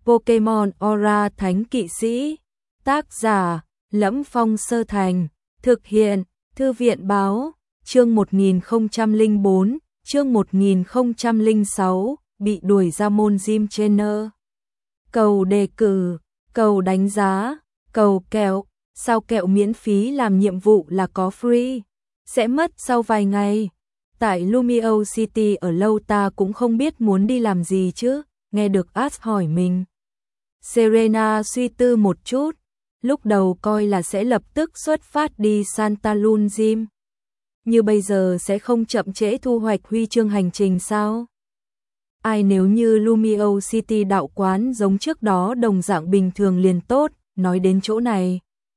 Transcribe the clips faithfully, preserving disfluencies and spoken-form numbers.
Pokemon Aura Thánh Kỵ Sĩ. Tác giả: Lẫm Phong Sơ Thành. Thực hiện: Thư viện báo. Chương một nghìn không trăm lẻ bốn, chương một nghìn không trăm lẻ sáu, bị đuổi ra môn gym trainer. Cầu đề cử, cầu đánh giá, cầu kẹo, sao kẹo miễn phí làm nhiệm vụ là có free, sẽ mất sau vài ngày. Tại Lumiose City ở lâu ta cũng không biết muốn đi làm gì chứ, nghe được Ash hỏi mình. Serena suy tư một chút, lúc đầu coi là sẽ lập tức xuất phát đi Santa Luna Gym. Như bây giờ sẽ không chậm trễ thu hoạch huy chương hành trình sao? Ai nếu như Lumiose City đạo quán giống trước đó đồng dạng bình thường liền tốt, nói đến chỗ này.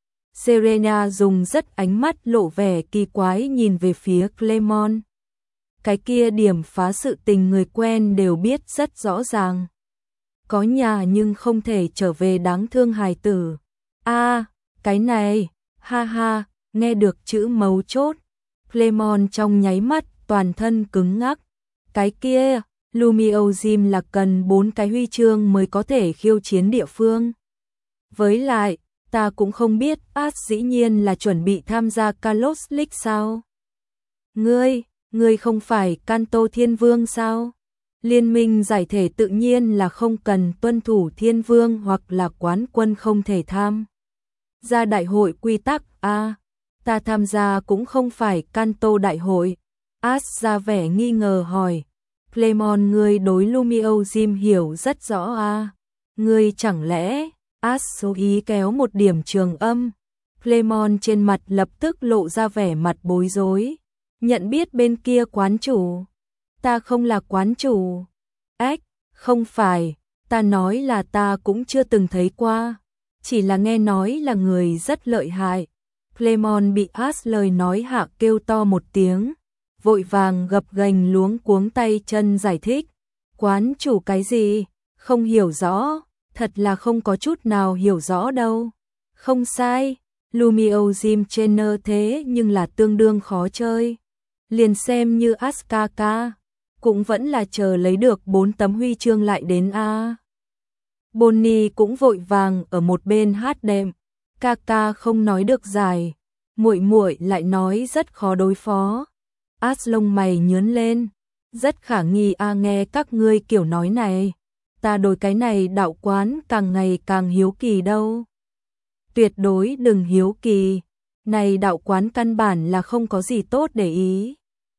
Serena dùng rất ánh mắt lộ vẻ kỳ quái nhìn về phía Clemon. Cái kia điểm phá sự tình người quen đều biết rất rõ ràng. Có nhà nhưng không thể trở về đáng thương hài tử. A, à, cái này, ha ha, nghe được chữ mấu chốt. Clemon trong nháy mắt toàn thân cứng ngắc. Cái kia, Lumiose Gym là cần bốn cái huy chương mới có thể khiêu chiến địa phương. Với lại, ta cũng không biết Ash dĩ nhiên là chuẩn bị tham gia Kalos League sao? Ngươi, ngươi không phải Kanto Thiên Vương sao? Liên minh giải thể tự nhiên là không cần tuân thủ Thiên Vương hoặc là quán quân không thể tham gia đại hội quy tắc. A, à, ta tham gia cũng không phải Kanto đại hội. Ash ra vẻ nghi ngờ hỏi. Clemon, ngươi đối Lumiose Gym hiểu rất rõ a. À? Ngươi chẳng lẽ? Ash số ý kéo một điểm trường âm. Clemon trên mặt lập tức lộ ra vẻ mặt bối rối. Nhận biết bên kia quán chủ. Ta không là quán chủ. Ếch, không phải, ta nói là ta cũng chưa từng thấy qua. Chỉ là nghe nói là người rất lợi hại. Clemon bị Ash lời nói hạ kêu to một tiếng. Vội vàng gập ghềnh luống cuống tay chân giải thích. Quán chủ cái gì? Không hiểu rõ. Thật là không có chút nào hiểu rõ đâu. Không sai, Lumiose Gym trainer thế nhưng là tương đương khó chơi. Liền xem như Askaka, cũng vẫn là chờ lấy được bốn tấm huy chương lại đến a. Bonnie cũng vội vàng ở một bên hát đệm. Kaka không nói được dài, muội muội lại nói rất khó đối phó. Ash lông mày nhướng lên, rất khả nghi a. Nghe các ngươi kiểu nói này, ta đối cái này đạo quán càng ngày càng hiếu kỳ đâu. Tuyệt đối đừng hiếu kỳ, này đạo quán căn bản là không có gì tốt để ý.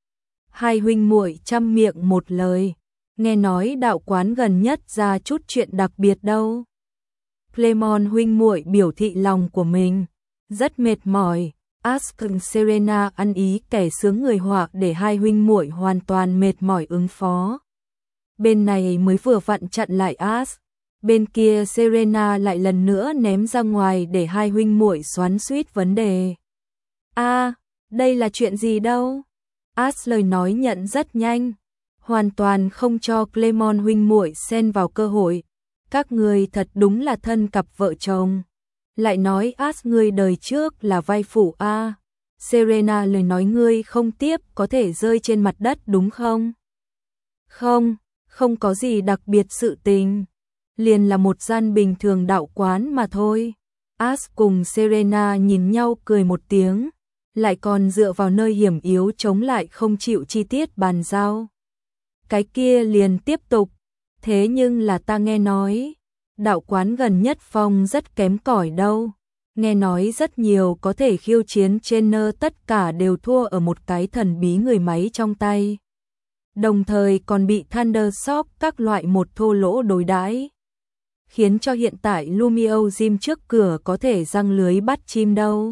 Hai huynh muội chăm miệng một lời, nghe nói đạo quán gần nhất ra chút chuyện đặc biệt đâu. Clemon huynh muội biểu thị lòng của mình, rất mệt mỏi. Ash cùng Serena ăn ý kẻ sướng người họa để hai huynh muội hoàn toàn mệt mỏi ứng phó. Bên này mới vừa vặn chặn lại Ash, bên kia Serena lại lần nữa ném ra ngoài để hai huynh muội xoắn xuýt vấn đề. A, à, đây là chuyện gì đâu? Ash lời nói nhận rất nhanh, hoàn toàn không cho Clemon huynh muội xen vào cơ hội. Các người thật đúng là thân cặp vợ chồng. Lại nói Ash ngươi đời trước là vai phụ a. À. Serena lời nói ngươi không tiếp có thể rơi trên mặt đất đúng không? Không, không có gì đặc biệt sự tình. Liền là một gian bình thường đạo quán mà thôi. Ash cùng Serena nhìn nhau cười một tiếng, lại còn dựa vào nơi hiểm yếu chống lại không chịu chi tiết bàn giao. Cái kia liền tiếp tục, thế nhưng là ta nghe nói, đạo quán gần nhất phong rất kém cỏi đâu. Nghe nói rất nhiều có thể khiêu chiến trainer tất cả đều thua ở một cái thần bí người máy trong tay. Đồng thời còn bị Thundershock các loại một thô lỗ đối đãi, khiến cho hiện tại Lumiose Gym trước cửa có thể giăng lưới bắt chim đâu.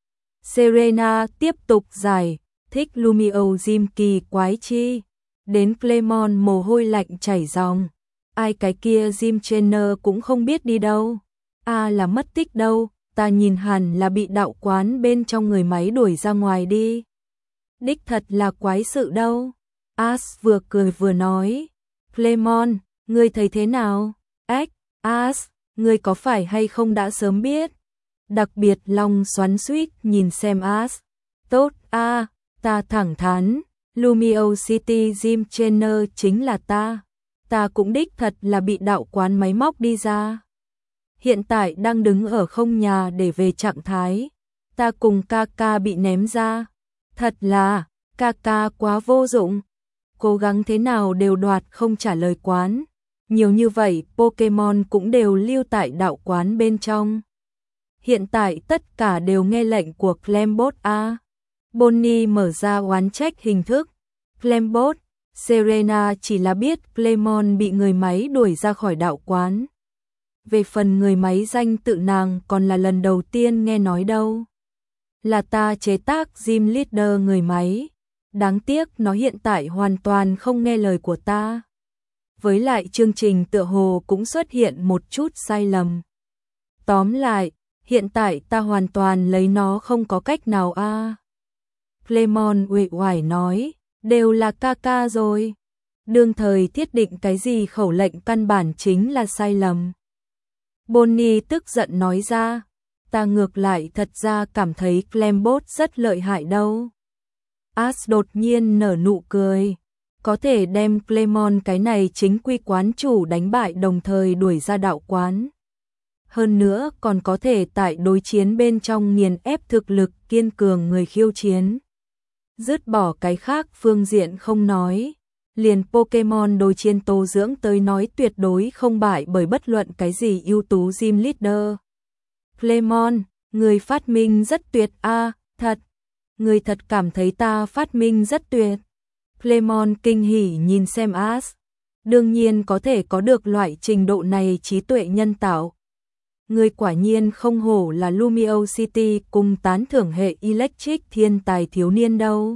Serena tiếp tục giải thích Lumiose Gym kỳ quái chi, đến Clemon mồ hôi lạnh chảy ròng. Ai cái kia gym trainer cũng không biết đi đâu. A à, là mất tích đâu, ta nhìn hẳn là bị đạo quán bên trong người máy đuổi ra ngoài đi. Đích thật là quái sự đâu. Ash vừa cười vừa nói. Clemon, ngươi thấy thế nào? Ếch, Ash, ngươi có phải hay không đã sớm biết? Đặc biệt lòng xoắn xuýt nhìn xem Ash. Tốt a, à, ta thẳng thắn, Lumiose City Gym trainer chính là ta. ta cũng đích thật là bị đạo quán máy móc đi ra. Hiện tại đang đứng ở không nhà để về trạng thái. Ta cùng ca ca bị ném ra. Thật là, ca ca quá vô dụng. Cố gắng thế nào đều đoạt không trả lời quán. Nhiều như vậy Pokemon cũng đều lưu tại đạo quán bên trong. Hiện tại tất cả đều nghe lệnh của Clembot A. Bonnie mở ra oán trách hình thức. Clembot, Serena chỉ là biết Clemon bị người máy đuổi ra khỏi đạo quán. Về phần người máy danh tự nàng còn là lần đầu tiên nghe nói đâu. Là ta chế tác Gym Leader người máy. Đáng tiếc nó hiện tại hoàn toàn không nghe lời của ta. Với lại chương trình tựa hồ cũng xuất hiện một chút sai lầm. Tóm lại, hiện tại ta hoàn toàn lấy nó không có cách nào a. À. Clemon uể oải nói, đều là ca ca rồi. Đương thời thiết định cái gì khẩu lệnh căn bản chính là sai lầm. Bonnie tức giận nói ra, ta ngược lại thật ra cảm thấy Clembot rất lợi hại đâu. Ash đột nhiên nở nụ cười, có thể đem Clemon cái này chính quy quán chủ đánh bại đồng thời đuổi ra đạo quán. Hơn nữa còn có thể tại đối chiến bên trong nghiền ép thực lực kiên cường người khiêu chiến. Dứt bỏ cái khác phương diện không nói, liền Pokemon đối chiến tố dưỡng tới nói tuyệt đối không bại bởi bất luận cái gì ưu tú Gym Leader. Clemon, người phát minh rất tuyệt a, à, thật. Người thật cảm thấy ta phát minh rất tuyệt. Clemon kinh hỉ nhìn xem Ash. Đương nhiên có thể có được loại trình độ này trí tuệ nhân tạo. Người quả nhiên không hổ là Lumio City cùng tán thưởng hệ Electric thiên tài thiếu niên đâu.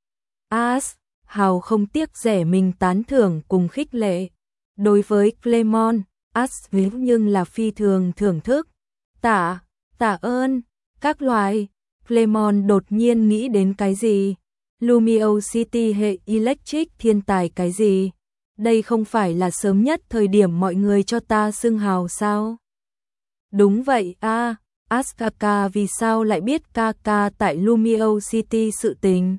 Ash, hào không tiếc rẻ mình tán thưởng cùng khích lệ. Đối với Clemon, Ash ví nhưng là phi thường thưởng thức. Tạ, tạ ơn, các loại. Clemon đột nhiên nghĩ đến cái gì? Lumio City hệ Electric thiên tài cái gì? Đây không phải là sớm nhất thời điểm mọi người cho ta xưng hào sao? Đúng vậy a, à, Askaka vì sao lại biết Kaka tại Lumio City sự tình?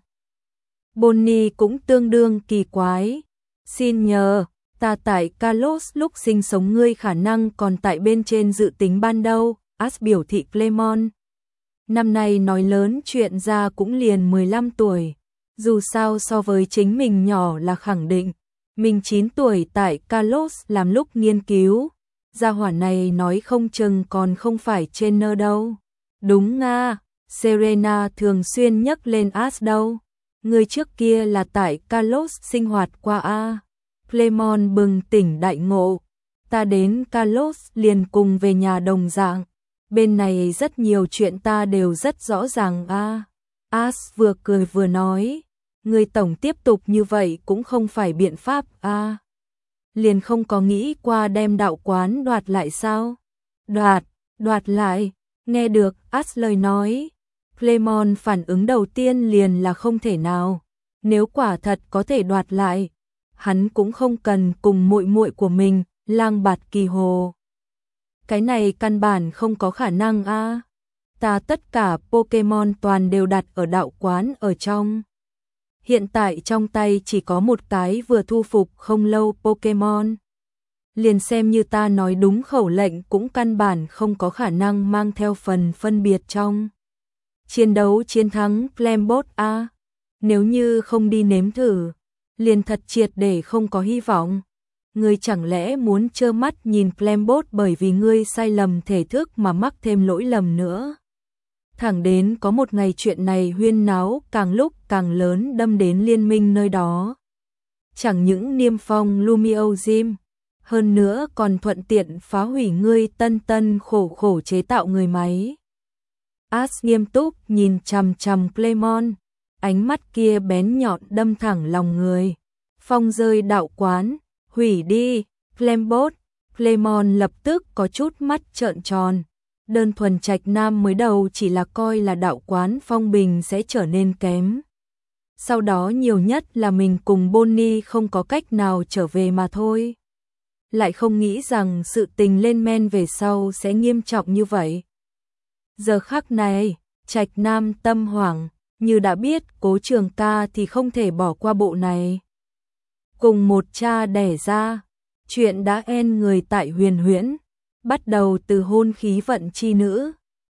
Bonnie cũng tương đương kỳ quái. Xin nhờ, ta tại Kalos lúc sinh sống ngươi khả năng còn tại bên trên dự tính ban đầu, Ash biểu thị Clemon. Năm nay nói lớn chuyện ra cũng liền mười lăm tuổi. Dù sao so với chính mình nhỏ là khẳng định. Mình chín tuổi tại Kalos làm lúc nghiên cứu. Gia hỏa này nói không chừng còn không phải trainer đâu. Đúng nga, Serena thường xuyên nhắc lên Ash đâu. Người trước kia là tại Kalos sinh hoạt qua a. Clemon bừng tỉnh đại ngộ. Ta đến Kalos liền cùng về nhà đồng dạng. Bên này rất nhiều chuyện ta đều rất rõ ràng a. Ash vừa cười vừa nói, người tổng tiếp tục như vậy cũng không phải biện pháp a. Liền không có nghĩ qua đem đạo quán đoạt lại sao? Đoạt, đoạt lại, nghe được Ash lời nói. Clemon phản ứng đầu tiên liền là không thể nào. Nếu quả thật có thể đoạt lại, hắn cũng không cần cùng muội muội của mình lang bạt kỳ hồ. Cái này căn bản không có khả năng a. À. Ta tất cả Pokemon toàn đều đặt ở đạo quán ở trong. Hiện tại trong tay chỉ có một cái vừa thu phục không lâu Pokemon. Liền xem như ta nói đúng khẩu lệnh cũng căn bản không có khả năng mang theo phần phân biệt trong. Chiến đấu chiến thắng Clembot a. Nếu như không đi nếm thử, liền thật triệt để không có hy vọng. Ngươi chẳng lẽ muốn trơ mắt nhìn Clembot bởi vì ngươi sai lầm thể thức mà mắc thêm lỗi lầm nữa. Thẳng đến có một ngày chuyện này huyên náo càng lúc càng lớn đâm đến liên minh nơi đó. Chẳng những niêm phong Lumio Gym, hơn nữa còn thuận tiện phá hủy ngươi tân tân khổ khổ chế tạo người máy. Ash nghiêm túc nhìn chằm chằm Clemon, ánh mắt kia bén nhọn đâm thẳng lòng người. Phong rơi đạo quán, hủy đi, Clembot. Clemon lập tức có chút mắt trợn tròn. Đơn thuần trạch nam mới đầu chỉ là coi là đạo quán phong bình sẽ trở nên kém. Sau đó nhiều nhất là mình cùng Bonnie không có cách nào trở về mà thôi. Lại không nghĩ rằng sự tình lên men về sau sẽ nghiêm trọng như vậy. Giờ khắc này, trạch nam tâm hoảng, như đã biết Cố Trường Ca thì không thể bỏ qua bộ này. Cùng một cha đẻ ra, Chuyện đã en người tại huyền huyễn, bắt đầu từ hôn khí vận chi nữ,